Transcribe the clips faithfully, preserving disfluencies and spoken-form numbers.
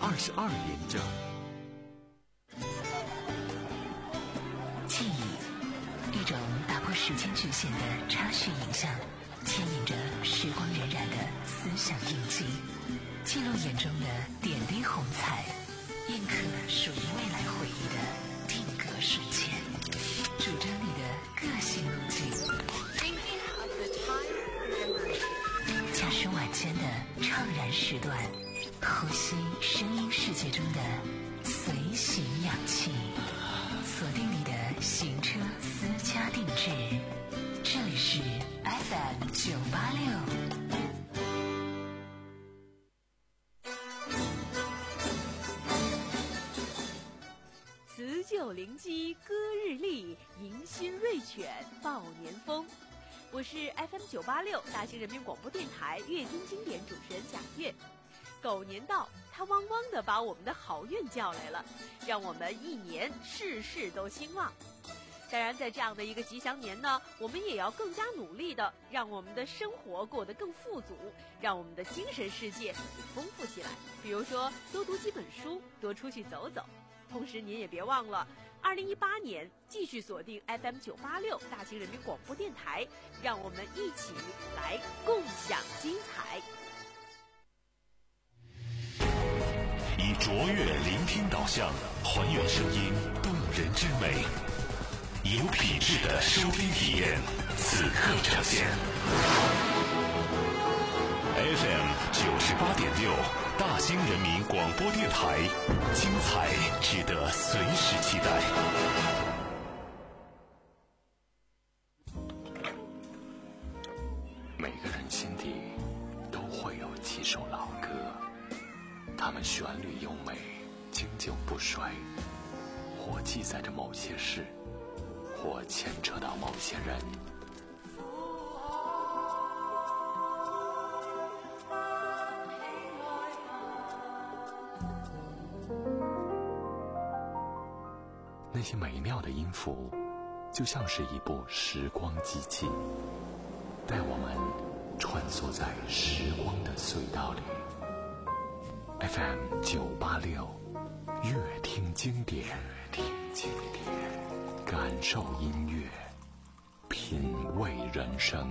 二十二连着。 记忆，一种打破时间局限的插叙影像，牵引着时光荏苒的思想印记，记录眼中的点滴红彩，印刻属于未来回忆的定格瞬间，主张你的个性路径。驾驶晚间的怅然时段，呼吸声音世界中的随行氧气，锁定你的行车私家定制。这里是 F M 九八六。 辞旧临机歌日丽，迎新瑞犬报年风。我是 F M 九八六大兴人民广播电台乐听经典主持人贾月。狗年到，它汪汪地把我们的好运叫来了，让我们一年事事都兴旺。当然，在这样的一个吉祥年呢，我们也要更加努力的让我们的生活过得更富足，让我们的精神世界也丰富起来。比如说，多读几本书，多出去走走。同时，您也别忘了，二零一八年继续锁定 F M 九八六大兴人民广播电台，让我们一起来共享精彩。 以卓越聆听导向，还原声音动人之美，有品质的收听体验，此刻呈现。F M 九十八点六，大兴人民广播电台，精彩值得随时期待。 每个人心底都会有几首老歌，它们旋律优美，经久不衰，或记载着某些事，或牵扯到某些人。那些美妙的音符，就像是一部时光机器，带我们穿梭在时光的隧道里。F M 九八六，乐听经典，乐听经典，感受音乐，品味人生。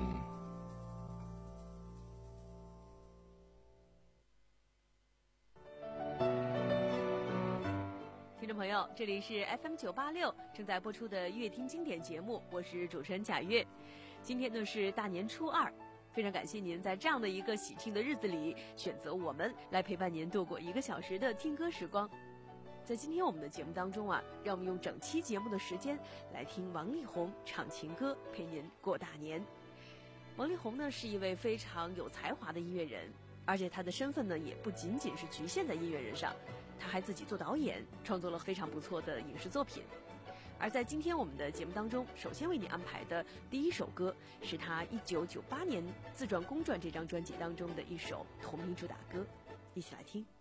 听众朋友，这里是 F M 九八六正在播出的乐听经典节目，我是主持人贾月。今天呢是大年初二，非常感谢您在这样的一个喜庆的日子里选择我们来陪伴您度过一个小时的听歌时光。在今天我们的节目当中啊，让我们用整期节目的时间来听王力宏唱情歌，陪您过大年。王力宏呢是一位非常有才华的音乐人，而且他的身份呢也不仅仅是局限在音乐人上，他还自己做导演，创作了非常不错的影视作品。而在今天我们的节目当中，首先为你安排的第一首歌是他一九九八年自传公传这张专辑当中的一首同名主打歌，一起来听。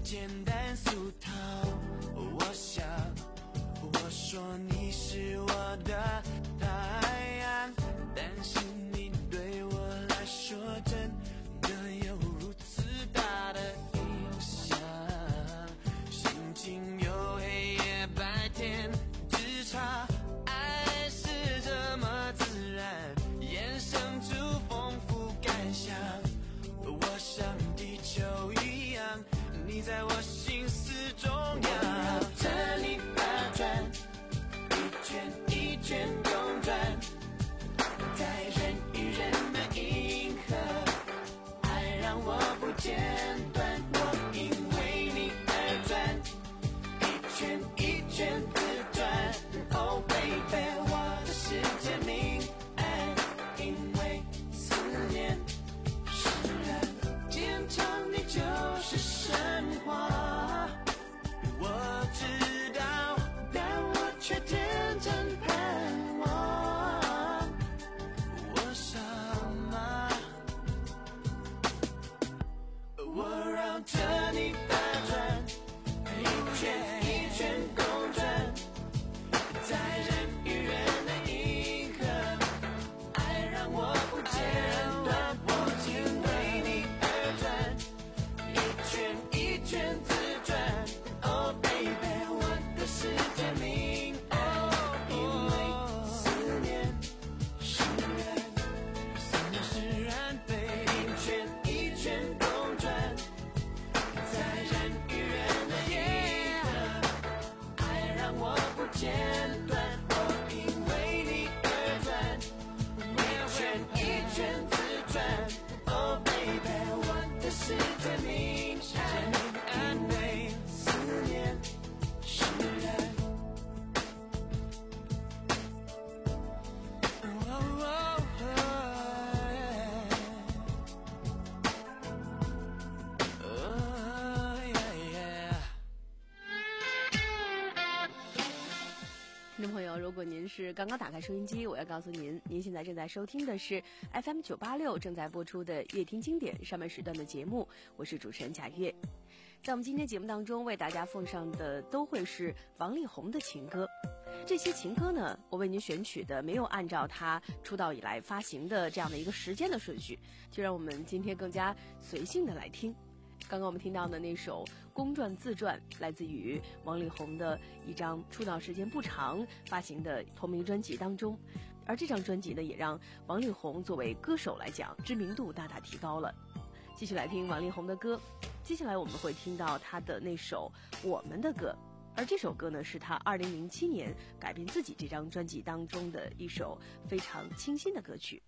简单俗套。我想我说你是我的太阳，但是你对我来说真的有如此大的影响。心情有黑夜白天之差，爱是这么自然衍生出丰富感想。我像地球一样，你在我心思中央，绕着你打转，一圈一圈公转，在人与人的银河，爱让我不间断，我因为你而转，一圈一圈自转。Oh baby， 我的世界明暗，因为思念释然，坚强你就是神话。我知道，但我却天真盼望。我傻吗？我绕着你打转，一圈一圈公转，在人与人的银河，爱让我不间断，我因为你而转，一圈一圈自转。Oh baby， 我的世界明暗，因为思念释然，思念释然被一圈一圈公转，在人与人的银河，爱让我不间断，我因为你而转，一圈一圈自转。Oh baby， 我的世界明暗，因为思念释然。Oh, oh, oh, yeah, yeah. 听众朋友，如果您是刚刚打开收音机，我要告诉您，您现在正在收听的是 F M 九八六正在播出的夜听经典上半时段的节目，我是主持人贾月。在我们今天节目当中，为大家奉上的都会是王力宏的情歌。这些情歌呢，我为您选取的没有按照他出道以来发行的这样的一个时间的顺序，就让我们今天更加随性的来听。刚刚我们听到的那首《公转自转》来自于王力宏的一张出道时间不长发行的同名专辑当中，而这张专辑呢，也让王力宏作为歌手来讲知名度大大提高了。继续来听王力宏的歌，接下来我们会听到他的那首《我们的歌》，而这首歌呢，是他二零零七年改编自己这张专辑当中的一首非常清新的歌曲。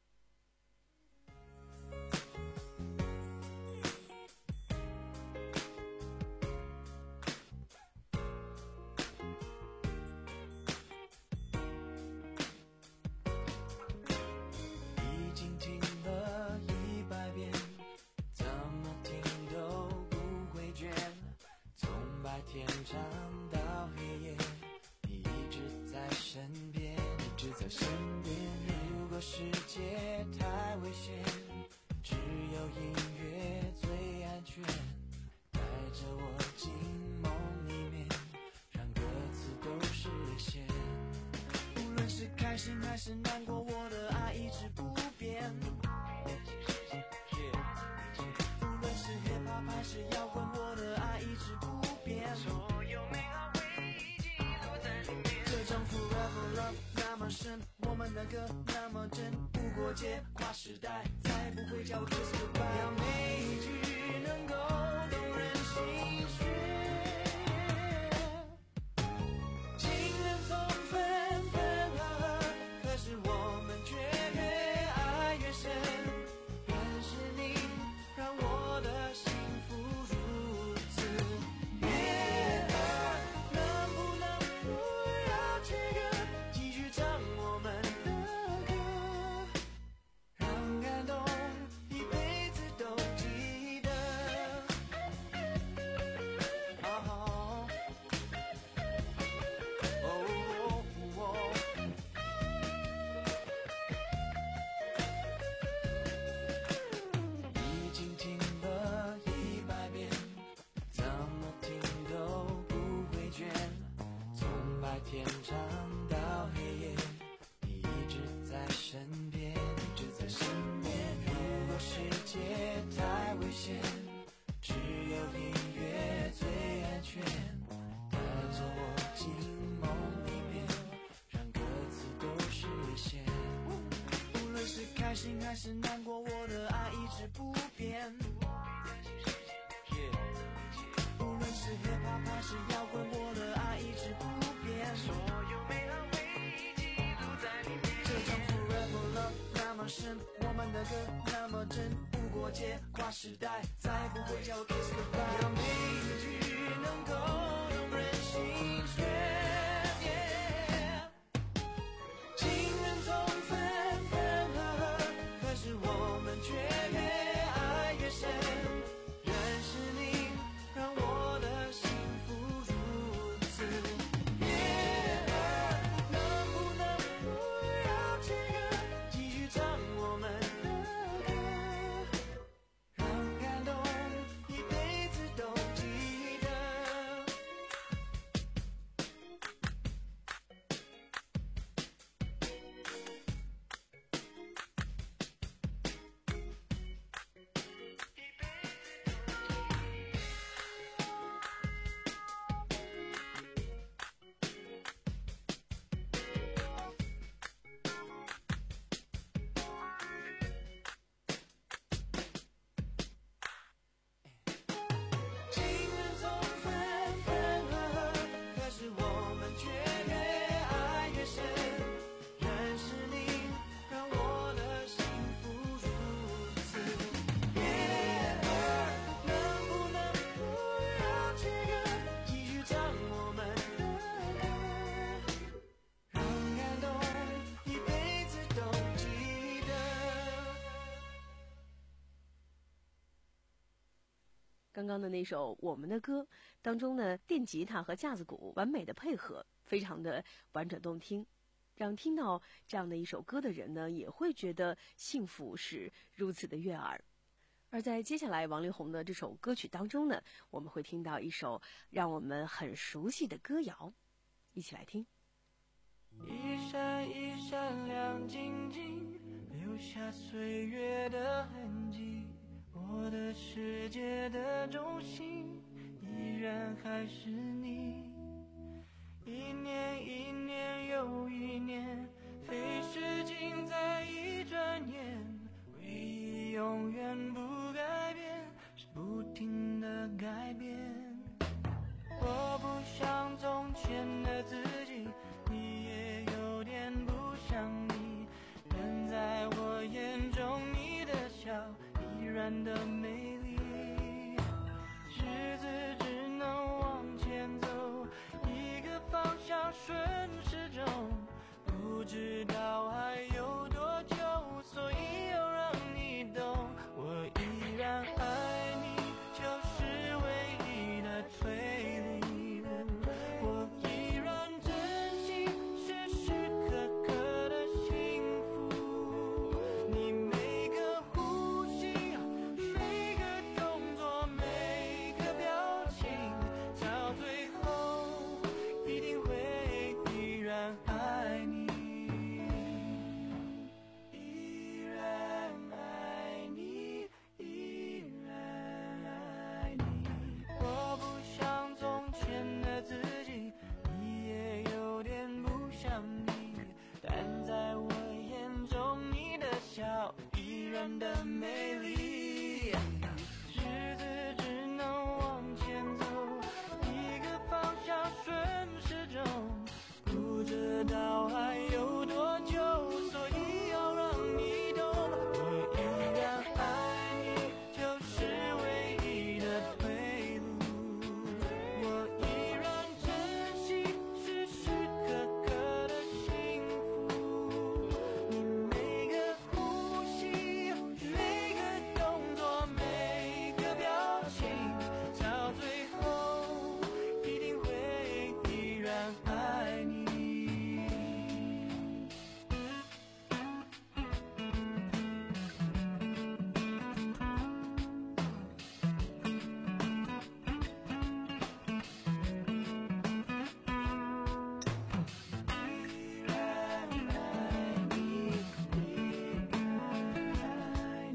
已经听了一百遍，怎么听都不会倦，从白天唱到黑夜，你一直在身边，一直在身边。如果世界太危险，只有音乐最安全，带着我进梦里面，让歌词都实现。无论是开心还是难过，我的爱一直不变。无论是 hip hop 还是摇滚，我的爱一直不变。所有美好回忆记录在里面。这种 forever love 那么深，我们的歌那么真，不过界跨时代，再不会叫我 kiss goodbye。要每一句能够动人心弦。情人总分分合合，可是我们却越爱越深。认识你让我的幸福如此悦耳，能不能不要切割，继续唱我们的歌，让感动一辈子都记得。 心还是难过，我的爱一直不变。无论是 hip hop 还是摇滚，我的爱一直不变。所有美好回忆记录在里面。这种 forever love 那么深，我们的歌那么真，无国界跨时代，再也不会叫我 kiss goodbye。让每一句能够动人心弦。情人总分分合合，可是我们却越爱越深。认识你，让我的幸福如此悦耳。能不能不要这个，继续唱我们的歌，让感动一辈子都记得。情人总分分合合，可是我们却越爱越深。认识你，让我的幸福如此悦耳。能不能不要这个，继续唱我们的歌，让感动一辈子都记得。 刚刚的那首《我们的歌》当中呢，电吉他和架子鼓完美的配合，非常的婉转动听，让听到这样的一首歌的人呢，也会觉得幸福是如此的悦耳。而在接下来王力宏的这首歌曲当中呢，我们会听到一首让我们很熟悉的歌谣，一起来听。 一闪一闪亮晶晶，留下岁月的痕迹。我的世界的中心，依然还是你。一年一年又一年，飞逝尽在一转眼。唯一永远不改变，是不停的改变。我不像从前的自己，你也有点不像你，但在我眼中你的笑依然的美丽。日子只能往前走，一个方向顺时钟，不知道还有多久，所以要让你懂，我依然爱你，就是唯一的退路。我依然珍惜时时刻刻的幸福，你每个呼吸，每个动作，每个表情，到最后一定会依然爱你，依然爱你，依然爱你。我不像从前的自己，你也有点不像你，但在我眼中你的笑依然的美丽。日子只能往前走，一个方向顺时钟，不知道还有多久，所以要让你懂，我依然爱你，就是唯一的退路。我依然珍惜时时刻刻的幸福，你每个呼吸，每个动作，每个表情，到最后一定会依然爱你。依然爱你，依然爱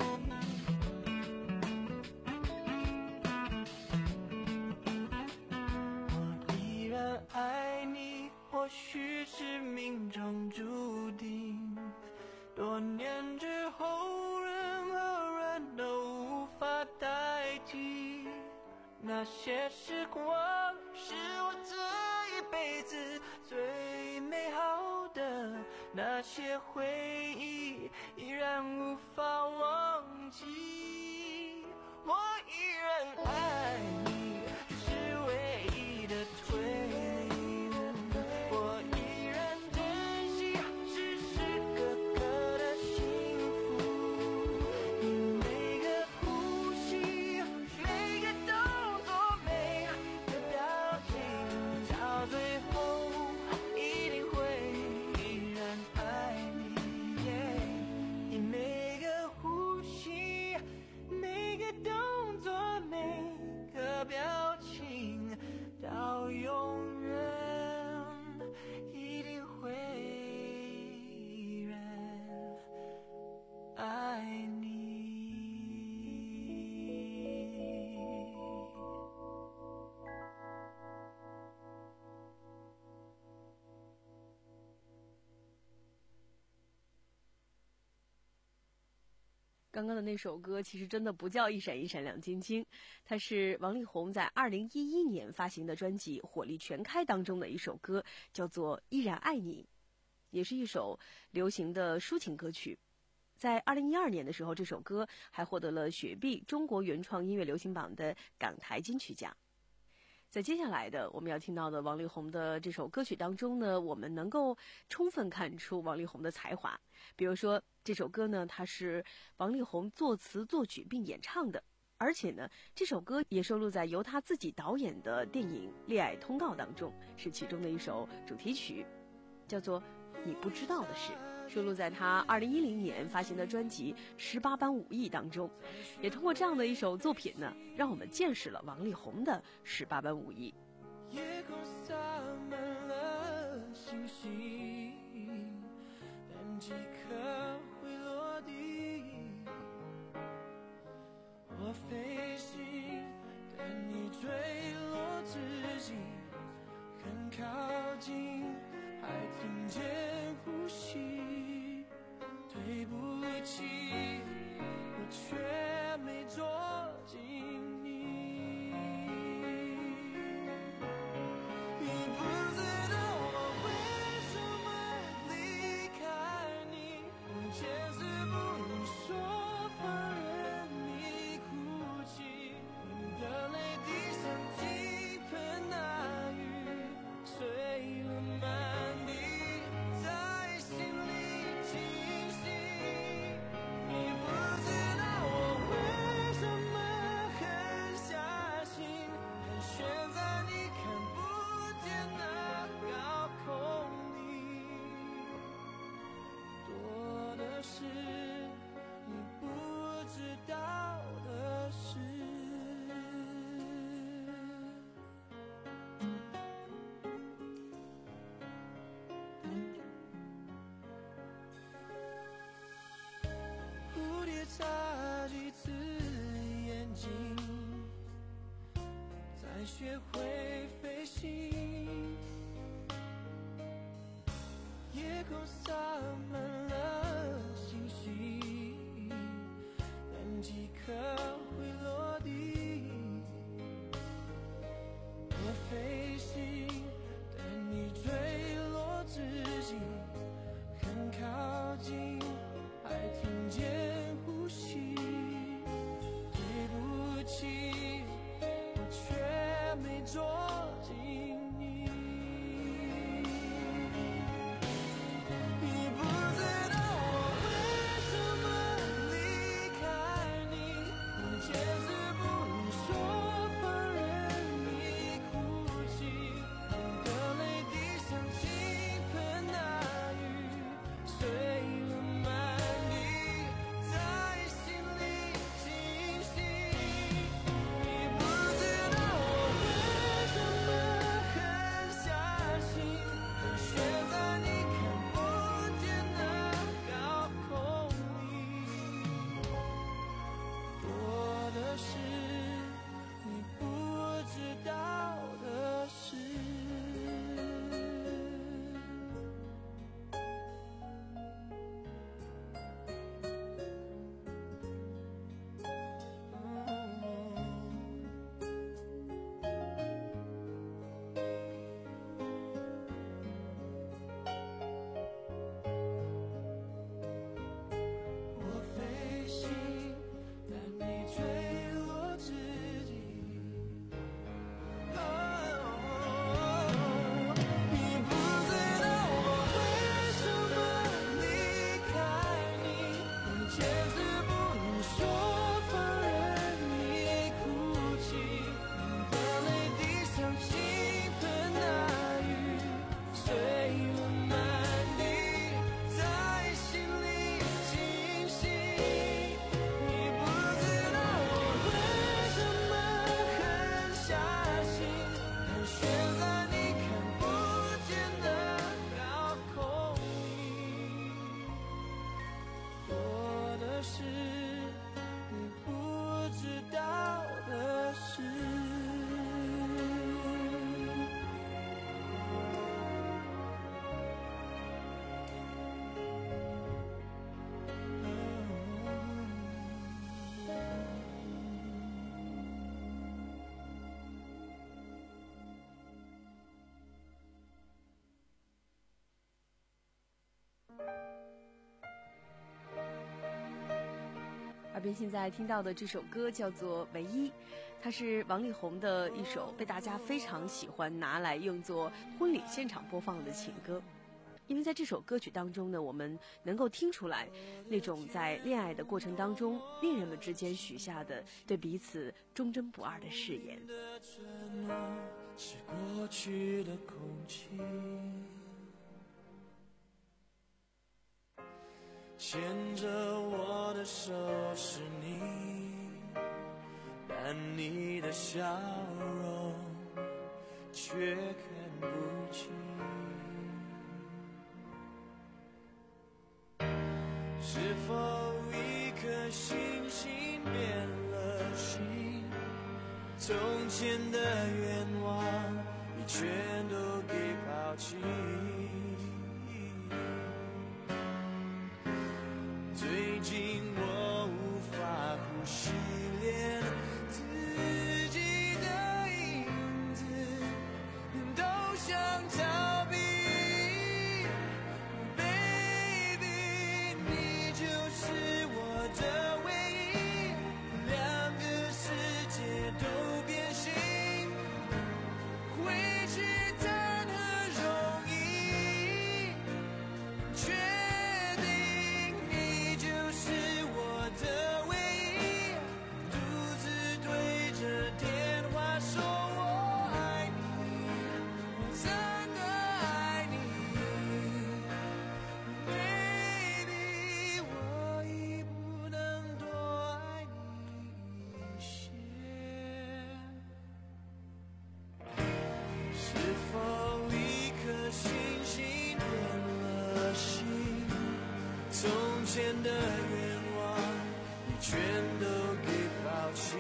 你。我依然爱你，或许是命中注定， 多年之后，任何人都无法代替。那些时光是我这一辈子最美好的，那些回忆依然无法忘记。我依然爱你，是唯一的推理。我依然珍惜时时刻刻的幸福。你每个呼吸，每个动作，每个表情，到最后一定会依然爱你。yeah 你每个呼吸，每个动作，每个表情，到永远一定会依然爱你。 刚刚的那首歌其实真的不叫一闪一闪亮晶晶，它是王力宏在二零一一年发行的专辑《火力全开》当中的一首歌，叫做《依然爱你》，也是一首流行的抒情歌曲。在二零一二年的时候，这首歌还获得了雪碧中国原创音乐流行榜的港台金曲奖。在接下来的我们要听到的王力宏的这首歌曲当中呢，我们能够充分看出王力宏的才华。比如说这首歌呢，它是王力宏作词作曲并演唱的，而且呢这首歌也收录在由他自己导演的电影《恋爱通告》当中，是其中的一首主题曲，叫做《你不知道的事》，收录在他二零一零年发行的专辑《十八般武艺》当中。也通过这样的一首作品呢，让我们见识了王力宏的十八般武艺。 夜空洒满了星星，但几颗会落地。我飞行，但你坠落之际很靠近，还听见呼吸。对不起，我却没捉紧你。你不知道我为什么离开你，我坚持不能说放任你哭泣。你的泪滴像倾盆大雨，碎了满地，在心里清晰。你不知道我为什么狠下心，盘旋在你看不见的高空里，多的是你不知道的事。蝴蝶眨几次眼睛，才学会飞行。夜空洒满了星星，但几颗会落地。我飞行，但你坠落之际很靠近，还听见呼吸。对不起，我却没捉紧耳边现在听到的这首歌叫做《唯一》，它是王力宏的一首被大家非常喜欢拿来用作婚礼现场播放的情歌。因为在这首歌曲当中呢，我们能够听出来那种在恋爱的过程当中恋人们之间许下的对彼此忠贞不二的誓言。 是过去的空气，牵着我的手是你，但你的笑容却看不清。是否一颗星星变了心？从前的愿望已全都给抛弃。最近我无法呼吸，连自己的影子都想逃避。Baby， 你就是我的唯一，两个世界都变形，回去谈何容易，确定你就是我的唯一，独自对着电话说我爱你，我真的爱你。Baby， 我已不能多爱你一些。是否一颗星星变了心？从前的愿望你全都给抛弃。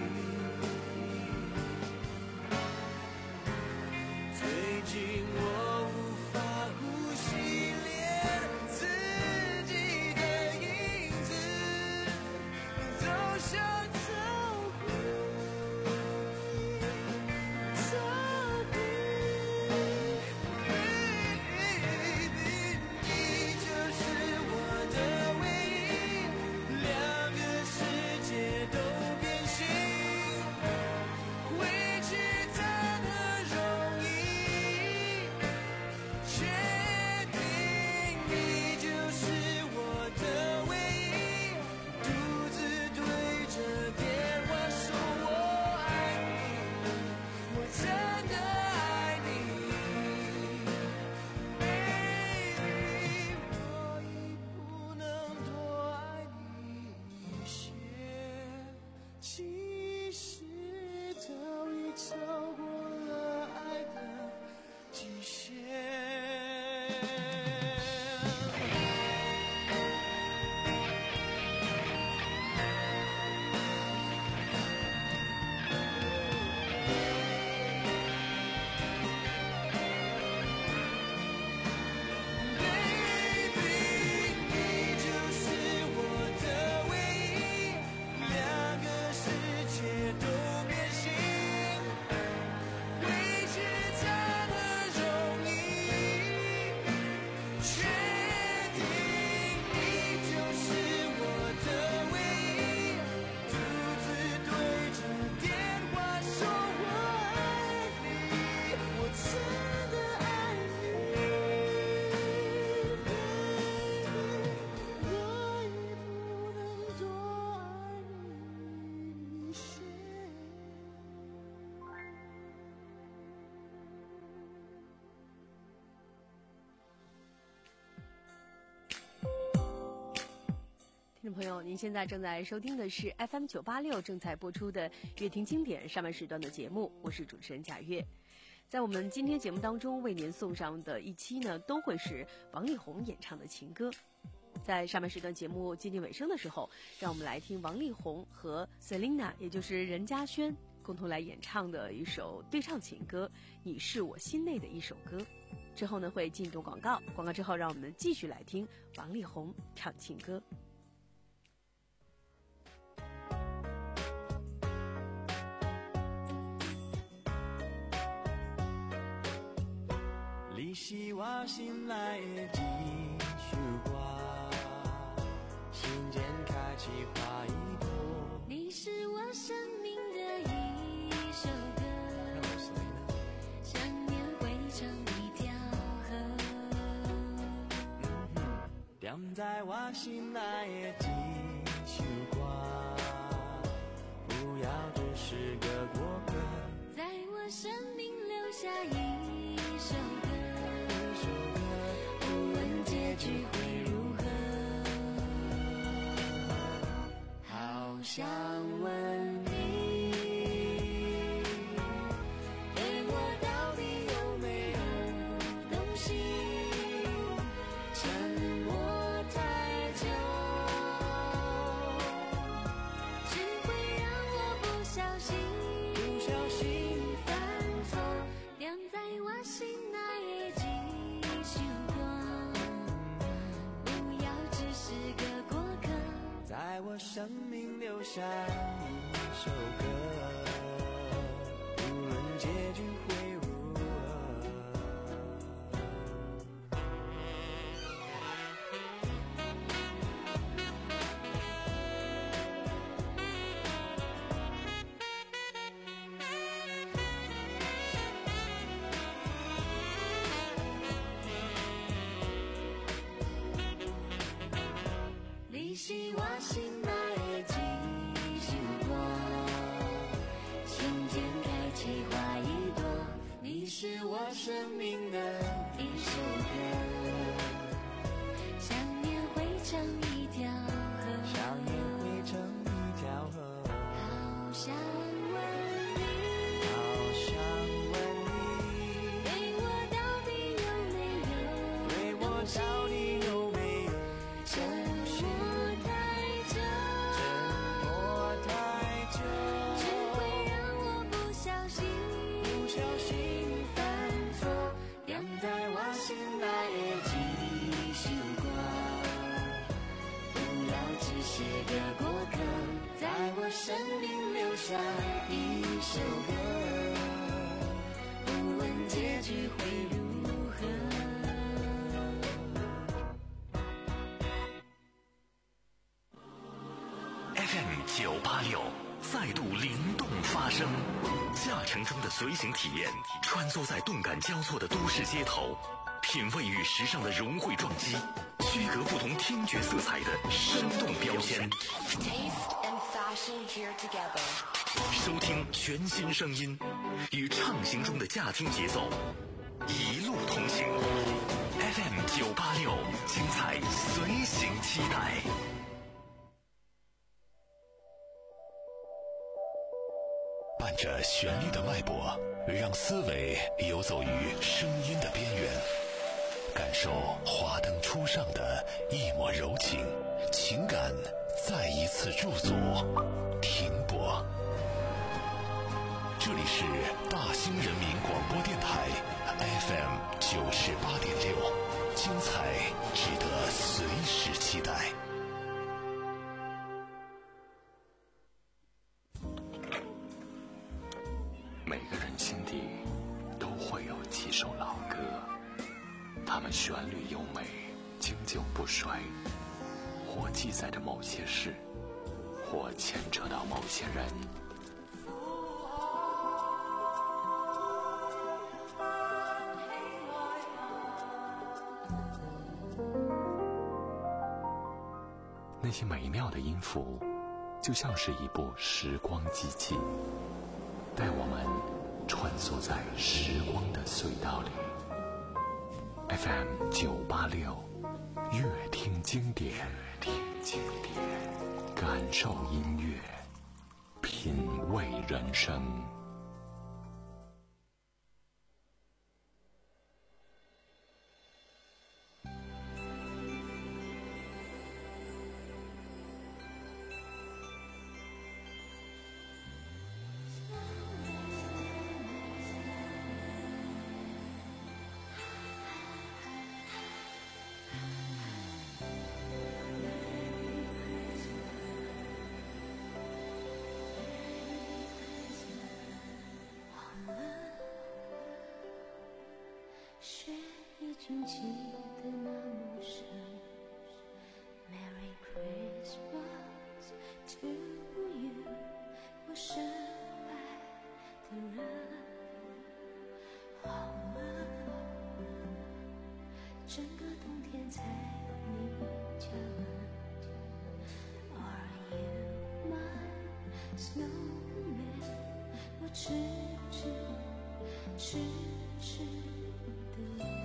最近我无法呼吸，连自己的影子都想逃避，逃避。Baby， 你就是我的唯一，两个世界都变形，回去谈何容易，确定你就是我的唯一，独自对着电话说我爱你，我真的爱你。Baby， 我已不能多爱你一些，其实早已超过了爱的极限。Baby， 你就是我的唯一，两个世界都变形，回去谈何容易，确定你就是我的唯一，独自对着电话说我爱你，我真的爱你。Baby， 我已不能多爱你一些。 听众朋友，您现在正在收听的是 F M 九八六正在播出的乐听经典上半时段的节目，我是主持人贾月。在我们今天节目当中为您送上的一期呢，都会是王力宏演唱的情歌。在上半时段节目接近尾声的时候，让我们来听王力宏和 Selina， 也就是任嘉萱共同来演唱的一首对唱情歌《你是我心内的一首歌》。之后呢会进入广告，广告之后让我们继续来听王力宏唱情歌。 你是我心内的一首歌，心间开启花一是我生命的一首歌，想念汇成一条河， 踮在我心内的一束光，不要只是个过客， 在我生命留下一首歌，无论结局会如何，好想问你，对我到底有没有动心？沉默太久，只会让我不小心不小心犯错，踮在我心内的一束光，不要只是个过客， 在我生命留下一首歌，无论结局会如何。 你是我心内的一束光，心间开启花一朵，你是我生命的一首歌，想念汇成一条河， 想念汇成一条河， 好想问你， 好想问你， 对我到底有没有对我到底有没有沉默太久， 沉默太久， 只会让我不小心不小心犯错， 踮在我心内的一束光，不要只是个过客，在我生命留下一首歌，无论结局会如何。 F M 九八六再度灵动发声，驾乘中的随行体验，穿梭在动感交错的都市街头，品味与时尚的融汇撞击，区隔不同听觉色彩的生动标签。 Taste and fashion here together. 收听全新声音，与畅行中的驾听节奏，一路同行。F M 九八六，精彩随行期待。伴着旋律的脉搏，让思维游走于声音的边缘，感受华灯初上的一抹柔情，情感再一次驻足停泊。这里是大兴人民广播电台 F M 九十八点六，精彩值得随时期待。 每个人心底都会有几首老歌，它们旋律优美，经久不衰，或记载着某些事，或牵扯到某些人。那些美妙的音符，就像是一部时光机器，带我们穿梭在时光的隧道里。F M 九八六，乐听经典，乐听经典，感受音乐，品味人生。 雪已经积得那么深 Merry Christmas to you 整个冬天在你家门。Are you my snowman？ 我痴痴痴痴的等。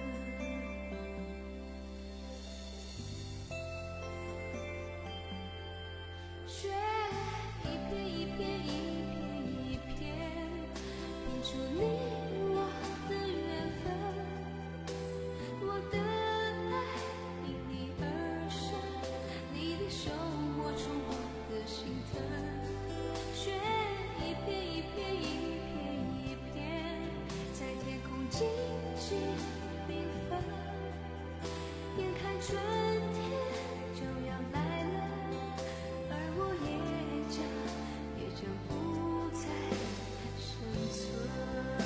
雪一片一片一片一片，拼出你我的缘分。我的爱因你而生，你的手摸出我的心疼。雪一片一片一片一片，在天空静静缤纷。眼看春天就要来了，而我也将也将不再生存。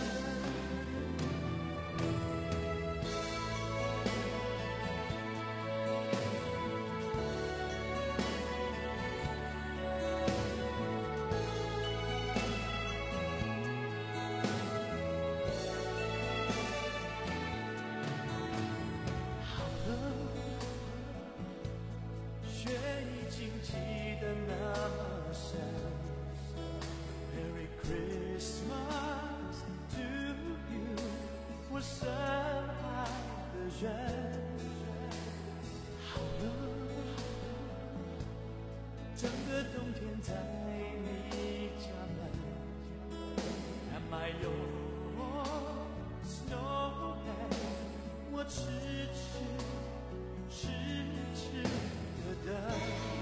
雪已经积得那么深 Merry Christmas to you 我深爱的人。好了，整个冬天在你家门。Am I your snowman？ 我痴痴痴痴的等。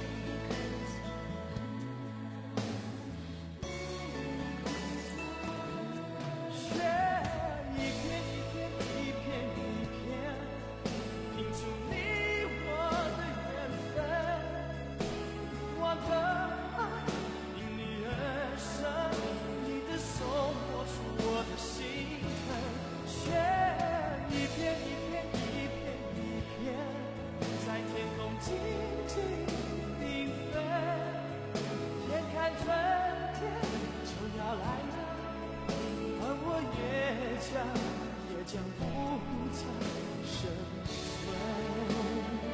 雪一片一片一片一片，拼出你我的缘分。我的爱因你而生，你的手摸出我的心疼。雪一片一片一片一片，在天空静静缤纷。眼看春天就要来了，而我也将也将不再生存。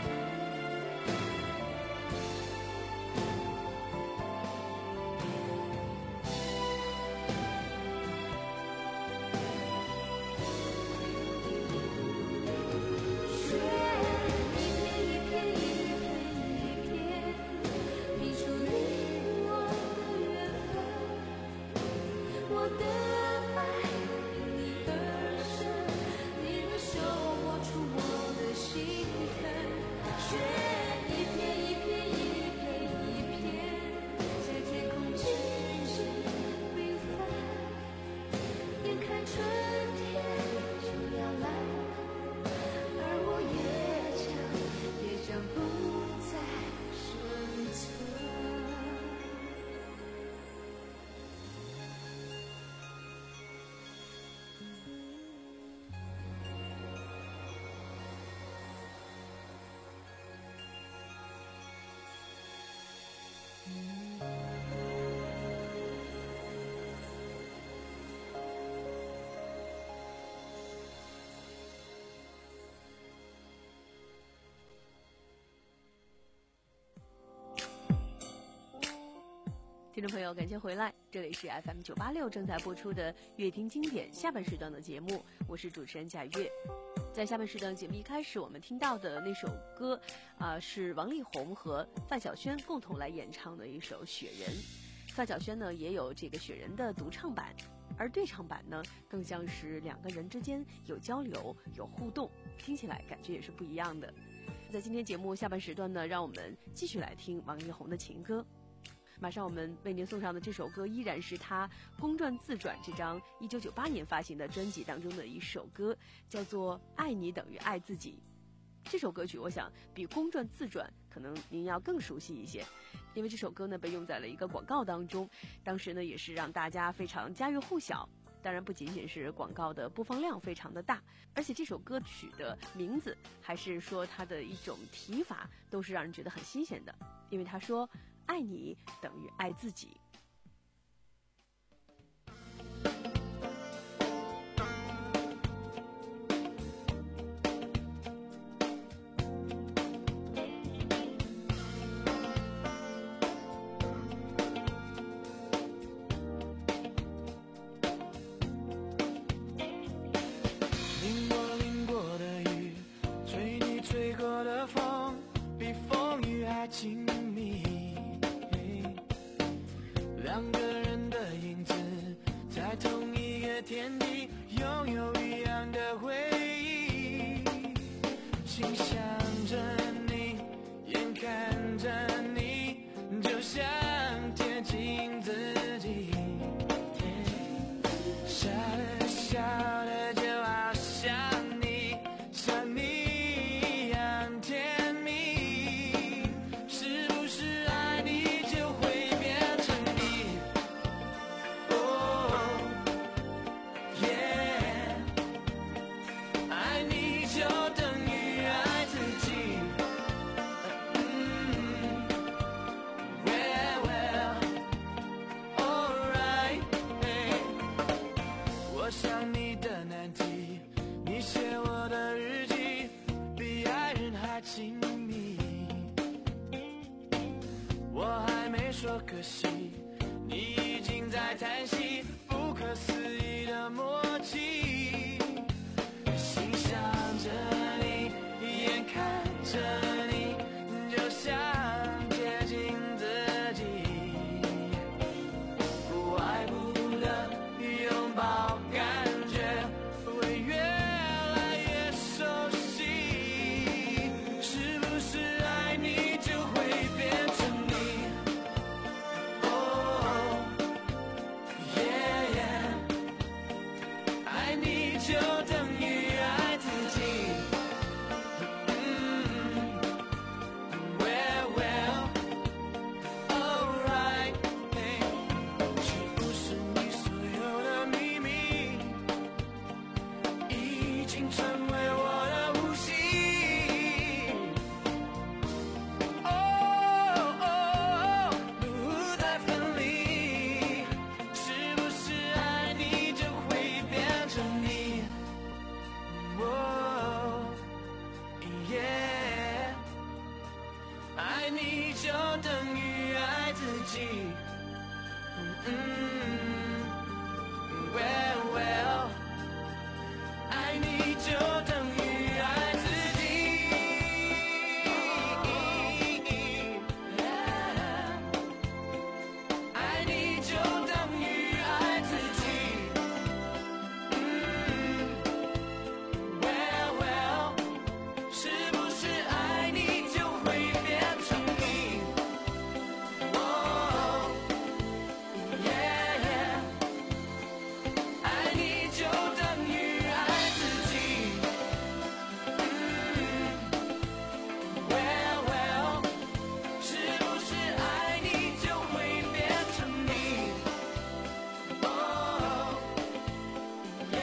听众朋友，感谢回来，这里是 F M 九八六正在播出的乐听经典下半时段的节目，我是主持人贾月。在下半时段节目一开始，我们听到的那首歌啊、呃，是王力宏和范晓萱共同来演唱的一首《雪人》。范晓萱呢也有这个《雪人》的独唱版，而对唱版呢更像是两个人之间有交流、有互动，听起来感觉也是不一样的。在今天节目下半时段呢，让我们继续来听王力宏的情歌。马上我们为您送上的这首歌依然是他公转自转这张一九九八年发行的专辑当中的一首歌，叫做《爱你等于爱自己》。这首歌曲我想比公转自转可能您要更熟悉一些，因为这首歌呢被用在了一个广告当中，当时呢也是让大家非常家喻户晓。当然不仅仅是广告的播放量非常的大，而且这首歌曲的名字还是说它的一种提法都是让人觉得很新鲜的，因为他说爱你等于爱自己。 心想着你，眼看着你，就想贴近自己，笑着笑着就好像你，像你一样甜蜜，是不是爱你就会变成你？哦，耶，爱你就等于爱自己。嗯 ，well well alright，我想你的难题，你写我的日记，比爱人还亲密。我还没说可惜，你已经在叹息，不可思议的默契。心想着你，眼看着你，就想接近自己，不爱不得，拥抱感觉会越来越熟悉，是不是爱你就会变成你？哦，耶耶，爱你就等于爱自己。嗯 ，well well alright，是不是你所有的秘密已经成为我的呼吸？哦哦，不再分离，是不是爱你就会变成你？哦，耶，爱你就等于爱自己。嗯 ，well well， 爱你就等于爱自己。爱你就等于爱自己。嗯 ，well well， 是不是爱你就会变成你？哦，耶，爱你就等于爱自己。嗯 ，well well， 是不是爱你就会变成你？哦，耶，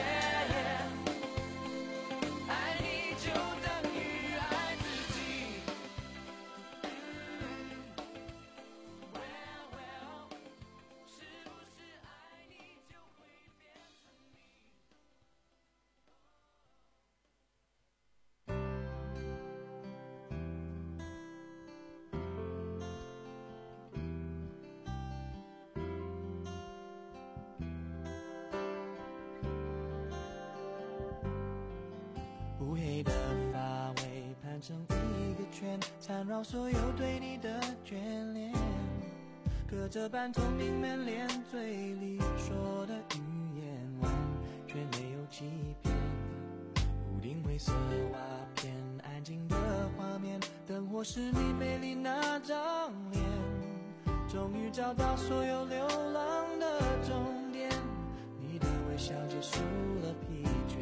爱你就等于爱自己。嗯 ，well well， 是不是爱你就会变成你？乌黑的发尾盘成一个圈，缠绕所有对你的眷恋，隔着半透明门帘，嘴里说的语言完全没有欺骗。屋顶灰色瓦片，安静的画面，灯火是你背里那张脸，终于找到所有流浪的终点，你的微笑结束了疲倦。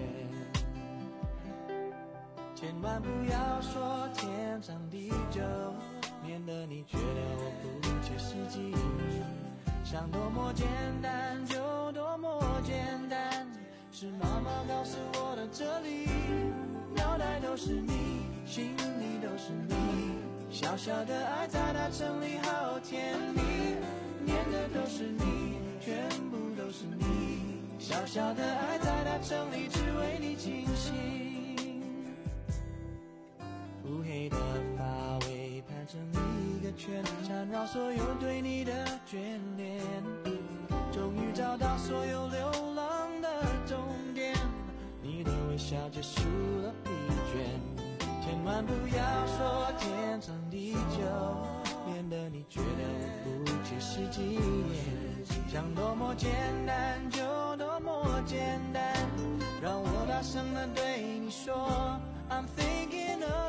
千万不要说天长地久，免得你觉得我不切实际。想多么简单就多么简单，是妈妈告诉我的这里，脑袋都是你，心里都是你，小小的爱在大城里好甜蜜，念的都是你，全部都是你，小小的爱在大城里只为你倾心。乌黑的发尾盘成一个圈，缠绕所有对你的眷恋，终于找到所有流浪的终点，你的微笑结束了疲倦。千万不要说天长地久，免得你觉得我不切实际。想多么简单就多么简单，让我大声地对你说 I'm thinking of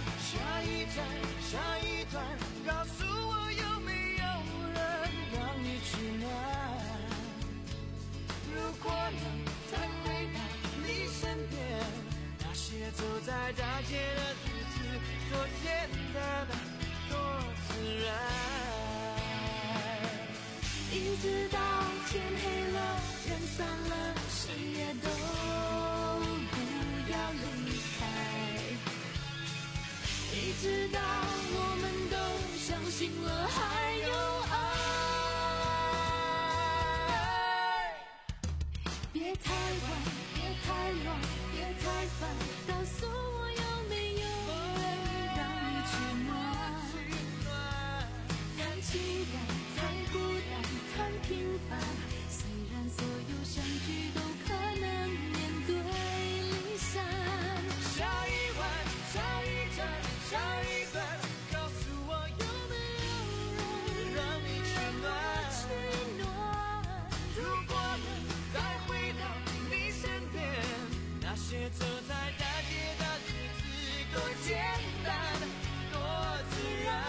站，下一段，告诉我有没有人让你取暖。如果能再回到你身边，那些走在大街的日子多简单，多自然。 一直到天黑了，人散了，谁也都不要离开。一直到我们都相信了还有爱。别太晚，别太乱，别太烦，告诉我有没有人让你取暖。谈情感，谈孤单，谈平凡，虽然所有相聚都可能面对离散。 下一晚，下一站，下一段，告诉我有没有人让你取暖。 取暖。 如果能再回到你身边，那些走在大街的日子多简单，多自然。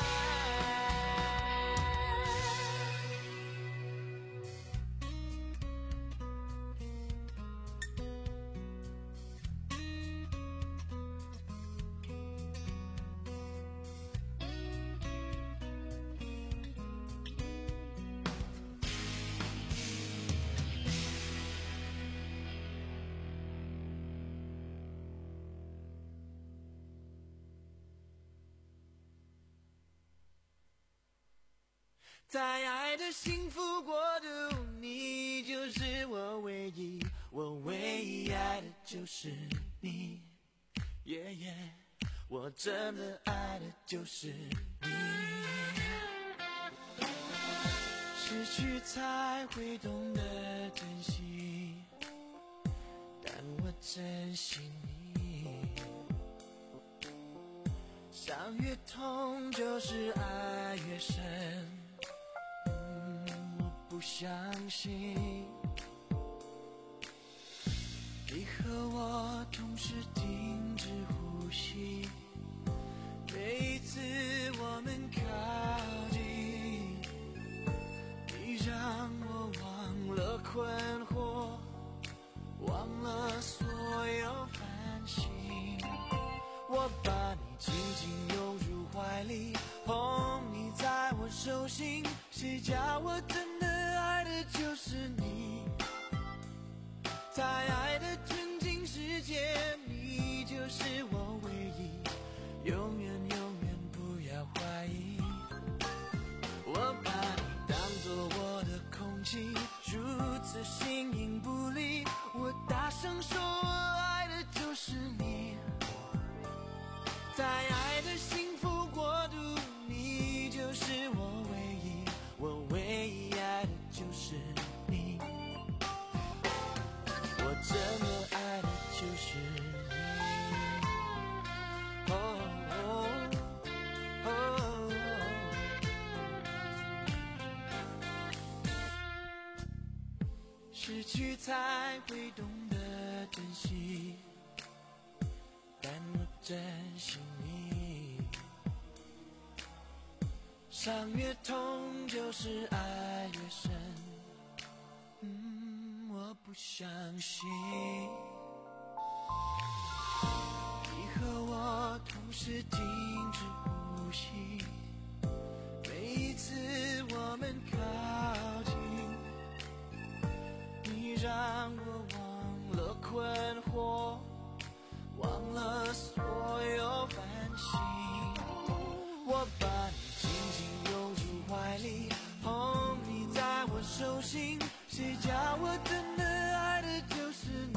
在爱的幸福国度，你就是我唯一，我唯一爱的就是你，耶耶，我真的爱的就是你。失去才会懂得珍惜，但我珍惜你。伤越痛，就是爱越深。不相信你和我同时停止呼吸，每一次我们靠近，你让我忘了困惑，忘了所有烦心。我把你紧紧拥入怀里，捧你在我手心，谁叫我真的爱的就是你。在爱的纯净世界，你就是我唯一，永远永远不要怀疑。我把你当作我的空气，如此形影不离，我大声说我爱的就是你。在爱的幸福国度，你就是我唯一，我唯一爱的就是你，我真的爱的就是你。哦哦哦，失去才会懂得珍惜，但我珍惜你。伤越痛，就是爱越深。嗯，我不相信你和我同时停止呼吸，每一次我们靠近，你让我忘了困惑，忘了所有烦心。我把你紧紧拥入怀里，捧你在我手心，谁叫我真的爱的就是你。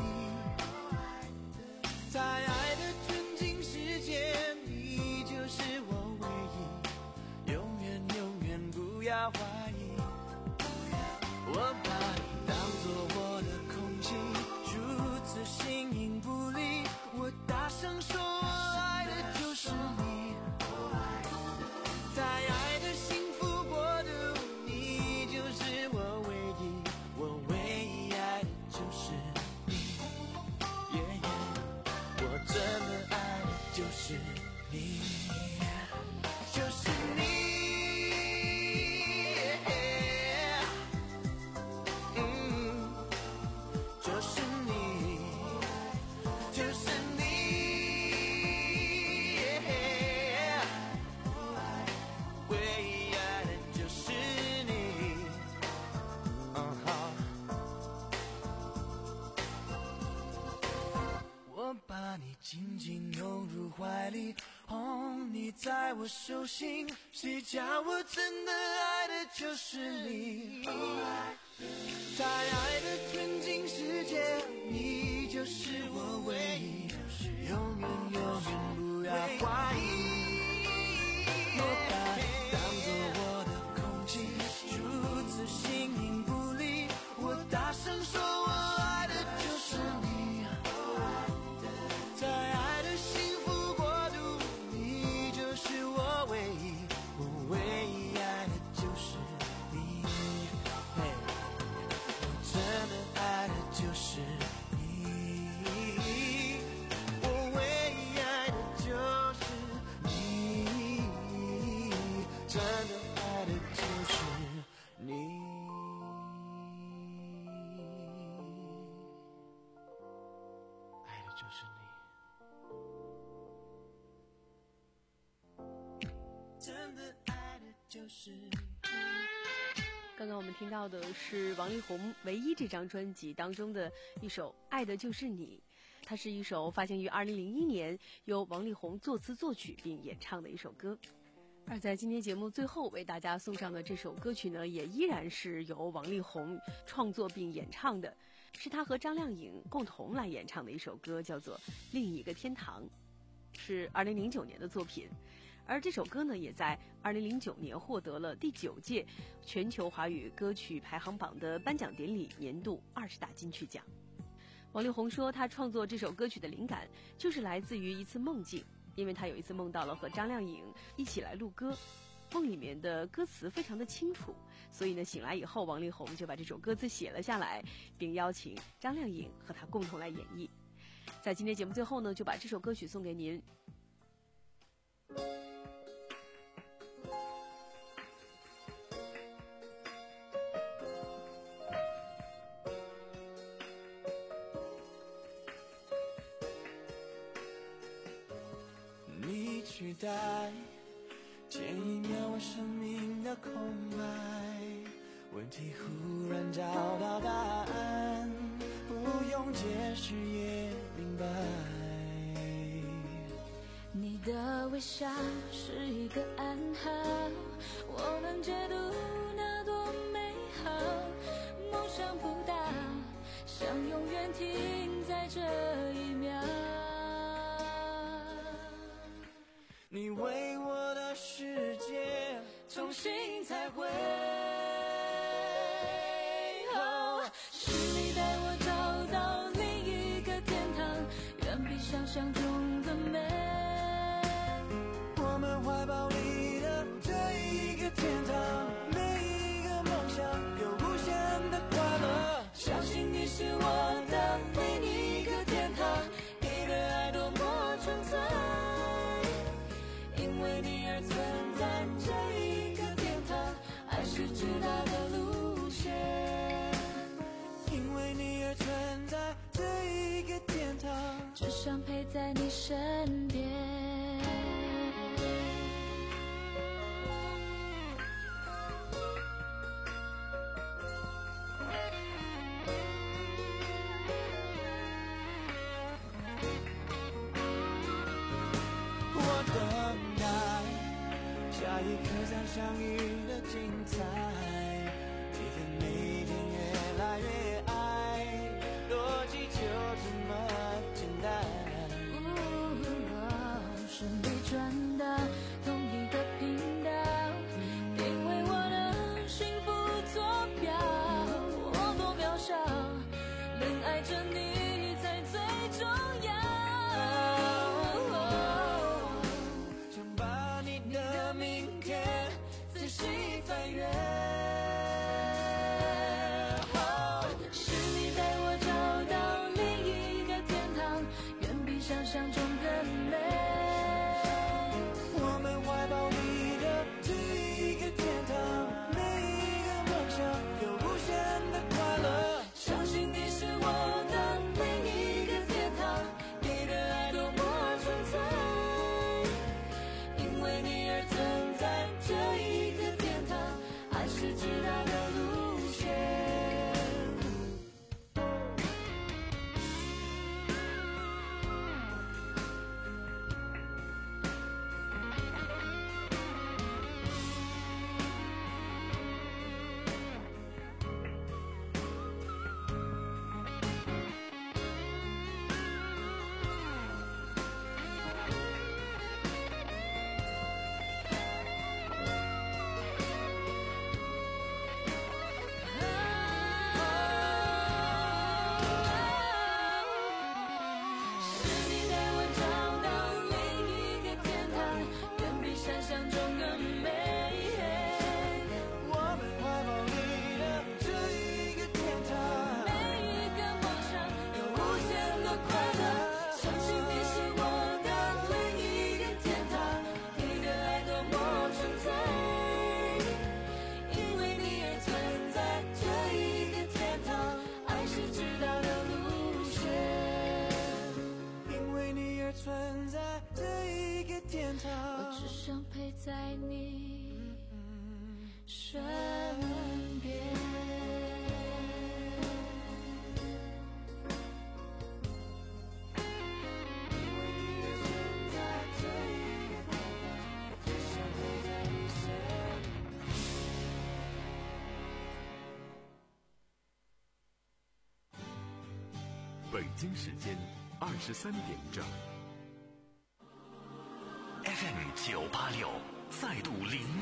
在爱的纯净世界，你就是我唯一，永远永远不要怀疑。我把你当作我的空气，如此形影不离，我大声说我爱的就是你。在爱的幸福国度，你就是我唯一，我唯一爱我把你紧紧拥入怀里，哄你在我手心，谁叫我真的爱的就是你。在爱的纯净世界，你就是我唯一，永远永远不要怀疑。我把你当作我的空气，如此形影不离，我大声说我爱的就是你。在爱的幸福国度，你就是我唯一，我唯一爱的就是你。我真的爱的就是你，我唯一爱的就是你，真的爱的就是你。爱的就是你，真的爱的就是你。 刚刚我们听到的是王力宏唯一这张专辑当中的一首《爱的就是你》，它是一首发行于二零零一年，由王力宏作词作曲并演唱的一首歌。而在今天节目最后为大家送上的这首歌曲呢，也依然是由王力宏创作并演唱的，是他和张靓颖共同来演唱的一首歌，叫做《另一个天堂》，是二零零九年的作品。而这首歌呢，也在二零零九年获得了第九届全球华语歌曲排行榜的颁奖典礼年度二十大金曲奖。王力宏说，他创作这首歌曲的灵感就是来自于一次梦境，因为他有一次梦到了和张靓颖一起来录歌，梦里面的歌词非常的清楚，所以呢，醒来以后，王力宏就把这首歌词写了下来，并邀请张靓颖和他共同来演绎。在今天节目最后呢，就把这首歌曲送给您。 你取代前一秒我生命的空白，问题忽然找到答案，不用解释也明白。 你的微笑是一个暗号，我能解读那多美好，梦想不大，想永远停在这一秒。 你为我的世界重新彩绘， 哦，是你带我找到另一个天堂，远比想象中的美。 我们怀抱里的这一个天堂，每一个梦想有无限的快乐。 相信你是我的另一个天堂，你的爱多么纯粹，因为你而存在这一个天堂，爱是直达的路线。 因为你而存在这一个天堂， 只想陪在你身边。 我等待下一刻再相遇的精彩，一天比一天越来越爱，逻辑就这么简单。 哦，顺利转到同一个频道，因为我的幸福坐标，我多渺小，能爱着你才最重要。 想把你的明天仔细翻阅， 是你带我找到另一个天堂，远比想象中更美。 我们怀抱里的这一个天堂，每一个梦想有无限的快乐。 相信你是我的另一个天堂，你的爱多么纯粹，因为你而存在这一个天堂，爱是直达的路线。 快乐，相信你是我的另一个天堂，你的爱多么纯粹，因为你而存在这一个天堂，爱是直道的路线， 因为你而存在这一个天堂， 我只想陪在你身边。 北京时间二十三点整。 F M 九八六再度零。